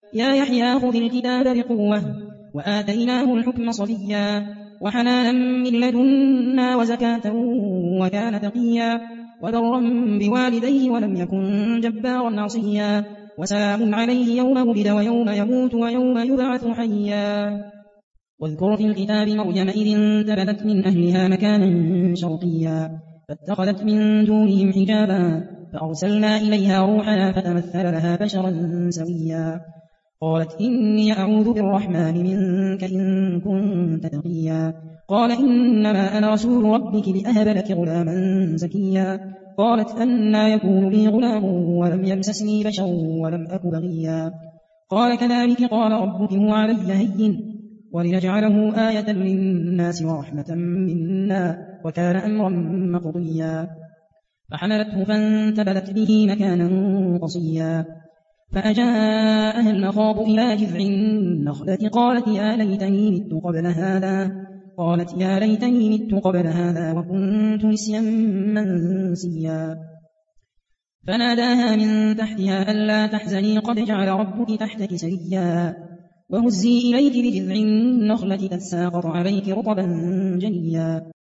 يا يحيى خذ الكتاب بقوة وآتيناه الحكم صبيا وحنانا من لدنا وزكاة وكان تقيا وبرا بوالديه ولم يكن جبارا عصيا وسلام عليه يوم ولد ويوم يموت ويوم يبعث حيا واذكر في الكتاب مريم إذ انتبذت من أهلها مكانا شرقيا فاتخذت من دونهم حجابا فأرسلنا إليها روحنا فتمثل لها بشرا سويا قالت إني أعوذ بالرحمن منك إن كنت تقيا قال إنما أنا رسول ربك لأهب لك غلاما زكيا قالت أنى يكون لي غلام ولم يمسسني بشر ولم أك بغيا قال كذلك قال ربك هو علي هين ولنجعله آية للناس ورحمة منا وكان أمرا مقضيا فحملته فانتبذت به مكانا قصيا فأجاءها المخاض إلى جذع النخلة قالت يا ليتني مت قبل هذا وكنت نسيا منسيا فناداها من تحتها ألا تحزني قد جعل ربك تحتك سريا وهزي إليك بجذع النخلة تساقط عليك رطبا جنيا